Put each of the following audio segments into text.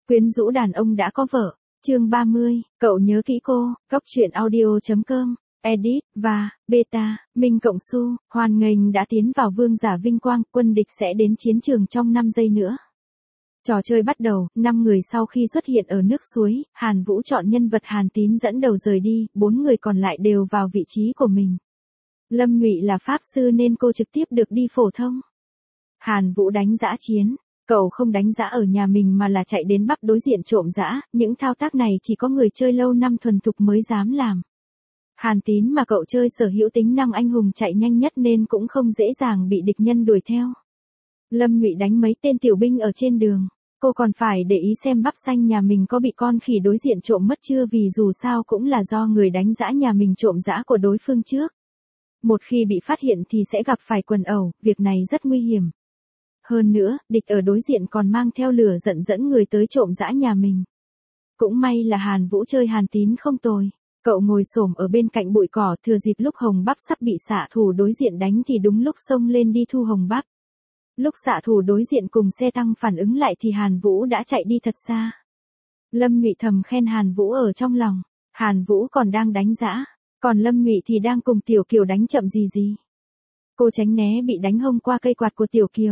Quyến rũ đàn ông đã có vợ. Chương 30, cậu nhớ kỹ cô. Góc truyện audio.com. Edit và beta. Minh Cộng Su, hoan nghênh đã tiến vào vương giả vinh quang, quân địch sẽ đến chiến trường trong 5 giây nữa. Trò chơi bắt đầu, 5 người sau khi xuất hiện ở nước suối, Hàn Vũ chọn nhân vật Hàn Tín dẫn đầu rời đi, 4 người còn lại đều vào vị trí của mình. Lâm Ngụy là pháp sư nên cô trực tiếp được đi phổ thông. Hàn Vũ đánh dã chiến. Cậu không đánh dã ở nhà mình mà là chạy đến bắp đối diện trộm dã, những thao tác này chỉ có người chơi lâu năm thuần thục mới dám làm. Hàn Tín mà cậu chơi sở hữu tính năng anh hùng chạy nhanh nhất nên cũng không dễ dàng bị địch nhân đuổi theo. Lâm Ngụy đánh mấy tên tiểu binh ở trên đường, cô còn phải để ý xem bắp xanh nhà mình có bị con khỉ đối diện trộm mất chưa vì dù sao cũng là do người đánh dã nhà mình trộm dã của đối phương trước. Một khi bị phát hiện thì sẽ gặp phải quần ẩu, việc này rất nguy hiểm. Hơn nữa, địch ở đối diện còn mang theo lửa giận dẫn người tới trộm dã nhà mình. Cũng may là Hàn Vũ chơi Hàn Tín không tồi. Cậu ngồi xổm ở bên cạnh bụi cỏ thừa dịp lúc hồng bắp sắp bị xạ thủ đối diện đánh thì đúng lúc xông lên đi thu hồng bắp. Lúc xạ thủ đối diện cùng xe tăng phản ứng lại thì Hàn Vũ đã chạy đi thật xa. Lâm Ngụy thầm khen Hàn Vũ ở trong lòng. Hàn Vũ còn đang đánh dã, còn Lâm Ngụy thì đang cùng Tiểu Kiều đánh chậm gì. Cô tránh né bị đánh hông qua cây quạt của Tiểu Kiều.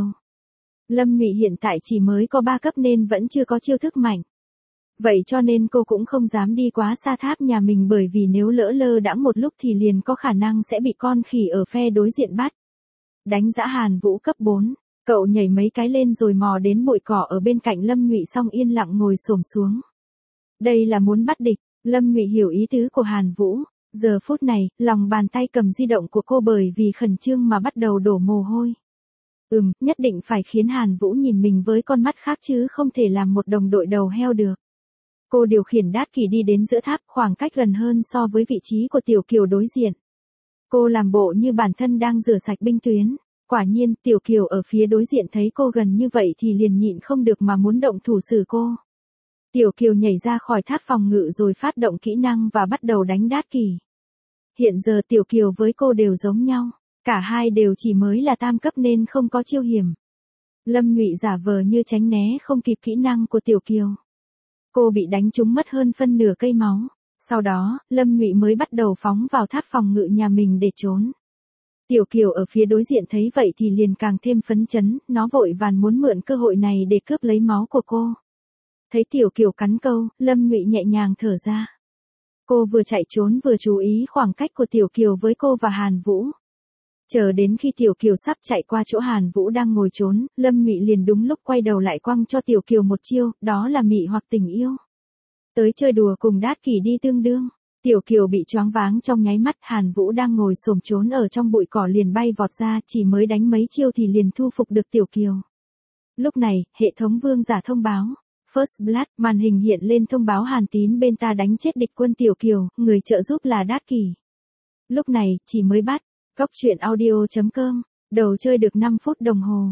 Lâm Ngụy hiện tại chỉ mới có 3 cấp nên vẫn chưa có chiêu thức mạnh. Vậy cho nên cô cũng không dám đi quá xa tháp nhà mình bởi vì nếu lỡ lơ đãng một lúc thì liền có khả năng sẽ bị con khỉ ở phe đối diện bắt. Đánh dã Hàn Vũ cấp 4, cậu nhảy mấy cái lên rồi mò đến bụi cỏ ở bên cạnh Lâm Ngụy xong yên lặng ngồi xổm xuống. Đây là muốn bắt địch, Lâm Ngụy hiểu ý tứ của Hàn Vũ. Giờ phút này, lòng bàn tay cầm di động của cô bởi vì khẩn trương mà bắt đầu đổ mồ hôi. Nhất định phải khiến Hàn Vũ nhìn mình với con mắt khác chứ không thể làm một đồng đội đầu heo được. Cô điều khiển đát kỳ đi đến giữa tháp khoảng cách gần hơn so với vị trí của Tiểu Kiều đối diện. Cô làm bộ như bản thân đang rửa sạch binh tuyến. Quả nhiên Tiểu Kiều ở phía đối diện thấy cô gần như vậy thì liền nhịn không được mà muốn động thủ xử cô. Tiểu Kiều nhảy ra khỏi tháp phòng ngự rồi phát động kỹ năng và bắt đầu đánh đát kỳ. Hiện giờ Tiểu Kiều với cô đều giống nhau. Cả hai đều chỉ mới là tam cấp nên không có chiêu hiểm. Lâm Ngụy giả vờ như tránh né không kịp kỹ năng của Tiểu Kiều. Cô bị đánh trúng mất hơn phân nửa cây máu. Sau đó, Lâm Ngụy mới bắt đầu phóng vào tháp phòng ngự nhà mình để trốn. Tiểu Kiều ở phía đối diện thấy vậy thì liền càng thêm phấn chấn, nó vội vàng muốn mượn cơ hội này để cướp lấy máu của cô. Thấy Tiểu Kiều cắn câu, Lâm Ngụy nhẹ nhàng thở ra. Cô vừa chạy trốn vừa chú ý khoảng cách của Tiểu Kiều với cô và Hàn Vũ. Chờ đến khi Tiểu Kiều sắp chạy qua chỗ Hàn Vũ đang ngồi trốn, Lâm Ngụy liền đúng lúc quay đầu lại quăng cho Tiểu Kiều một chiêu, đó là mị hoặc tình yêu. Tới chơi đùa cùng đát kỷ đi tương đương. Tiểu Kiều bị choáng váng trong nháy mắt, Hàn Vũ đang ngồi xổm trốn ở trong bụi cỏ liền bay vọt ra, chỉ mới đánh mấy chiêu thì liền thu phục được Tiểu Kiều. Lúc này, hệ thống vương giả thông báo. First Blood, màn hình hiện lên thông báo Hàn Tín bên ta đánh chết địch quân Tiểu Kiều, người trợ giúp là đát kỷ. Lúc này, chỉ mới bắt. Góc truyện audio.com, đầu chơi được 5 phút đồng hồ,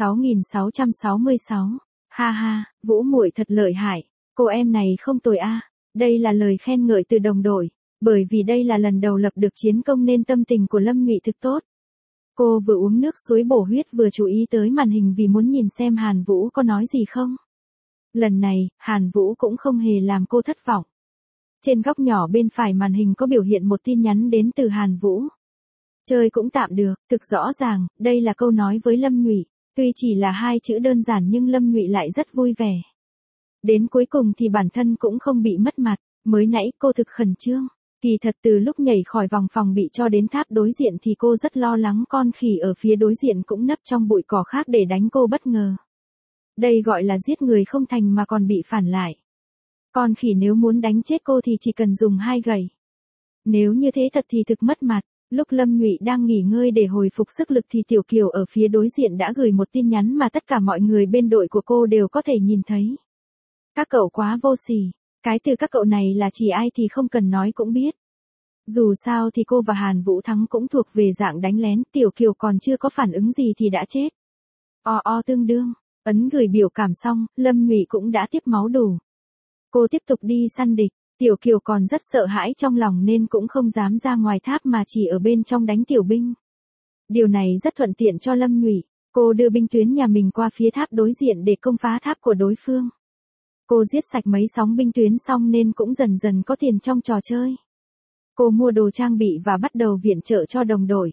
6.666. Ha ha, Vũ muội thật lợi hại, cô em này không tồi a. Đây là lời khen ngợi từ đồng đội, bởi vì đây là lần đầu lập được chiến công nên tâm tình của Lâm Ngụy thực tốt. Cô vừa uống nước suối bổ huyết vừa chú ý tới màn hình vì muốn nhìn xem Hàn Vũ có nói gì không. Lần này, Hàn Vũ cũng không hề làm cô thất vọng. Trên góc nhỏ bên phải màn hình có biểu hiện một tin nhắn đến từ Hàn Vũ. Chơi cũng tạm được, thực rõ ràng, đây là câu nói với Lâm Ngụy. Tuy chỉ là 2 chữ đơn giản nhưng Lâm Ngụy lại rất vui vẻ. Đến cuối cùng thì bản thân cũng không bị mất mặt, mới nãy cô thực khẩn trương. Kỳ thật từ lúc nhảy khỏi vòng phòng bị cho đến tháp đối diện thì cô rất lo lắng con khỉ ở phía đối diện cũng nấp trong bụi cỏ khác để đánh cô bất ngờ. Đây gọi là giết người không thành mà còn bị phản lại. Con khỉ nếu muốn đánh chết cô thì chỉ cần dùng 2 gậy. Nếu như thế thật thì thực mất mặt. Lúc Lâm Ngụy đang nghỉ ngơi để hồi phục sức lực thì Tiểu Kiều ở phía đối diện đã gửi một tin nhắn mà tất cả mọi người bên đội của cô đều có thể nhìn thấy. Các cậu quá vô sỉ, cái từ các cậu này là chỉ ai thì không cần nói cũng biết. Dù sao thì cô và Hàn Vũ thắng cũng thuộc về dạng đánh lén, Tiểu Kiều còn chưa có phản ứng gì thì đã chết. Tương đương, ấn gửi biểu cảm xong, Lâm Ngụy cũng đã tiếp máu đủ. Cô tiếp tục đi săn địch. Tiểu Kiều còn rất sợ hãi trong lòng nên cũng không dám ra ngoài tháp mà chỉ ở bên trong đánh tiểu binh. Điều này rất thuận tiện cho Lâm Ngụy, cô đưa binh tuyến nhà mình qua phía tháp đối diện để công phá tháp của đối phương. Cô giết sạch mấy sóng binh tuyến xong nên cũng dần dần có tiền trong trò chơi. Cô mua đồ trang bị và bắt đầu viện trợ cho đồng đội.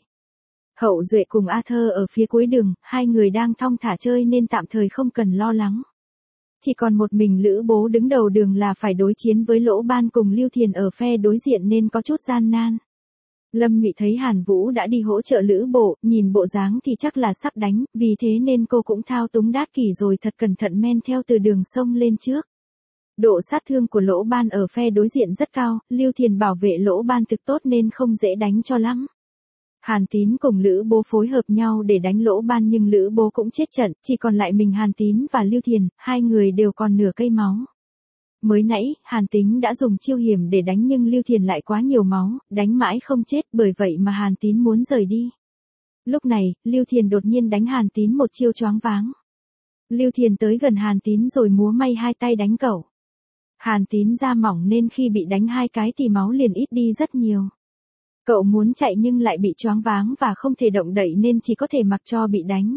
Hậu Duệ cùng Arthur ở phía cuối đường, hai người đang thong thả chơi nên tạm thời không cần lo lắng. Chỉ còn một mình Lữ Bố đứng đầu đường là phải đối chiến với Lỗ Ban cùng Lưu Thiền ở phe đối diện nên có chút gian nan. Lâm Mị thấy Hàn Vũ đã đi hỗ trợ Lữ Bộ, nhìn bộ dáng thì chắc là sắp đánh, vì thế nên cô cũng thao túng đát kỷ rồi thật cẩn thận men theo từ đường sông lên trước. Độ sát thương của Lỗ Ban ở phe đối diện rất cao, Lưu Thiền bảo vệ Lỗ Ban thực tốt nên không dễ đánh cho lắm. Hàn Tín cùng Lữ Bố phối hợp nhau để đánh Lỗ Ban nhưng Lữ Bố cũng chết trận, chỉ còn lại mình Hàn Tín và Lưu Thiền, hai người đều còn nửa cây máu. Mới nãy, Hàn Tín đã dùng chiêu hiểm để đánh nhưng Lưu Thiền lại quá nhiều máu, đánh mãi không chết, bởi vậy mà Hàn Tín muốn rời đi. Lúc này, Lưu Thiền đột nhiên đánh Hàn Tín một chiêu choáng váng. Lưu Thiền tới gần Hàn Tín rồi múa may hai tay đánh cậu. Hàn Tín da mỏng nên khi bị đánh hai cái thì máu liền ít đi rất nhiều. Cậu muốn chạy nhưng lại bị choáng váng và không thể động đậy nên chỉ có thể mặc cho bị đánh.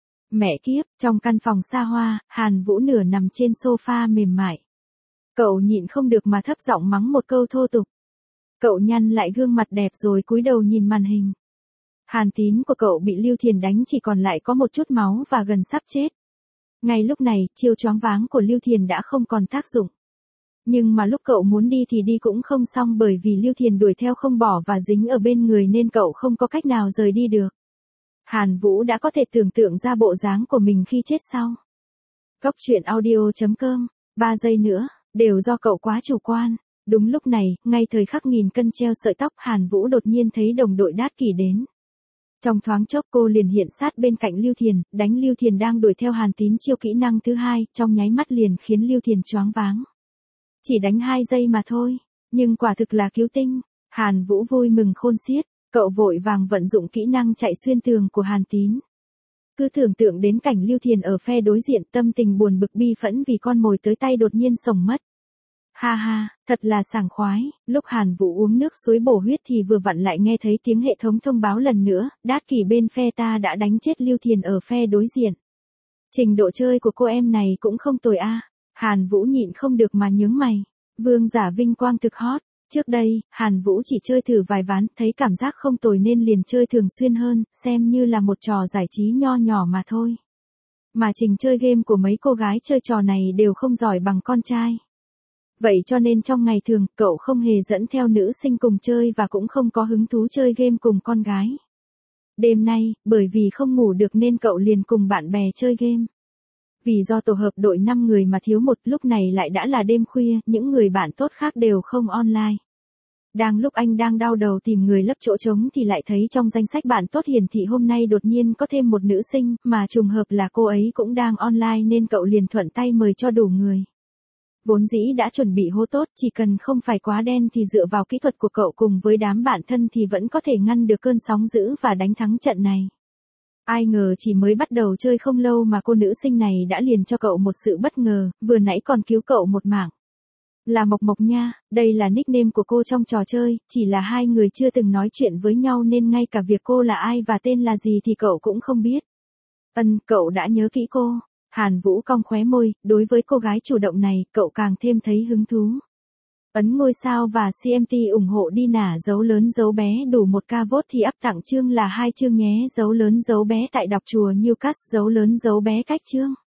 Mẹ kiếp, trong căn phòng xa hoa, Hàn Vũ nửa nằm trên sofa mềm mại. Cậu nhịn không được mà thấp giọng mắng một câu thô tục. Cậu nhăn lại gương mặt đẹp rồi cúi đầu nhìn màn hình. Hàn Tín của cậu bị Lưu Thiền đánh chỉ còn lại có một chút máu và gần sắp chết. Ngay lúc này, chiêu choáng váng của Lưu Thiền đã không còn tác dụng. Nhưng mà lúc cậu muốn đi thì đi cũng không xong bởi vì Lưu Thiền đuổi theo không bỏ và dính ở bên người nên cậu không có cách nào rời đi được. Hàn Vũ đã có thể tưởng tượng ra bộ dáng của mình khi chết sau. Góc truyện audio.com, 3 giây nữa, đều do cậu quá chủ quan. Đúng lúc này, ngay thời khắc nghìn cân treo sợi tóc Hàn Vũ đột nhiên thấy đồng đội đát kỷ đến. Trong thoáng chốc cô liền hiện sát bên cạnh Lưu Thiền, đánh Lưu Thiền đang đuổi theo Hàn Tín chiêu kỹ năng thứ hai, trong nháy mắt liền khiến Lưu Thiền choáng váng. Chỉ đánh 2 giây mà thôi, nhưng quả thực là cứu tinh. Hàn Vũ vui mừng khôn xiết, cậu vội vàng vận dụng kỹ năng chạy xuyên tường của Hàn Tín. Cứ tưởng tượng đến cảnh Lưu Thiền ở phe đối diện tâm tình buồn bực bi phẫn vì con mồi tới tay đột nhiên sổng mất. Ha ha, thật là sảng khoái, lúc Hàn Vũ uống nước suối bổ huyết thì vừa vặn lại nghe thấy tiếng hệ thống thông báo lần nữa, đát kỷ bên phe ta đã đánh chết Lưu Thiền ở phe đối diện. Trình độ chơi của cô em này cũng không tồi a. Hàn Vũ nhịn không được mà nhướng mày. Vương giả vinh quang thực hot. Trước đây, Hàn Vũ chỉ chơi thử vài ván, thấy cảm giác không tồi nên liền chơi thường xuyên hơn, xem như là một trò giải trí nho nhỏ mà thôi. Mà trình chơi game của mấy cô gái chơi trò này đều không giỏi bằng con trai. Vậy cho nên trong ngày thường, cậu không hề dẫn theo nữ sinh cùng chơi và cũng không có hứng thú chơi game cùng con gái. Đêm nay, bởi vì không ngủ được nên cậu liền cùng bạn bè chơi game. Vì do tổ hợp đội 5 người mà thiếu một, lúc này lại đã là đêm khuya, những người bạn tốt khác đều không online. Đang lúc anh đang đau đầu tìm người lấp chỗ trống thì lại thấy trong danh sách bạn tốt hiển thị hôm nay đột nhiên có thêm một nữ sinh, mà trùng hợp là cô ấy cũng đang online nên cậu liền thuận tay mời cho đủ người. Vốn dĩ đã chuẩn bị hô tốt, chỉ cần không phải quá đen thì dựa vào kỹ thuật của cậu cùng với đám bạn thân thì vẫn có thể ngăn được cơn sóng dữ và đánh thắng trận này. Ai ngờ chỉ mới bắt đầu chơi không lâu mà cô nữ sinh này đã liền cho cậu một sự bất ngờ, vừa nãy còn cứu cậu một mạng. Là Mộc Mộc nha, đây là nickname của cô trong trò chơi, chỉ là hai người chưa từng nói chuyện với nhau nên ngay cả việc cô là ai và tên là gì thì cậu cũng không biết. Cậu đã nhớ kỹ cô. Hàn Vũ cong khóe môi, đối với cô gái chủ động này, cậu càng thêm thấy hứng thú. Ấn ngôi sao và CMT ủng hộ đi nả dấu lớn dấu bé đủ 1k vote thì up tặng chương là 2 chương nhé, dấu lớn dấu bé tại đọc chùa Newcastle, dấu lớn dấu bé cách chương.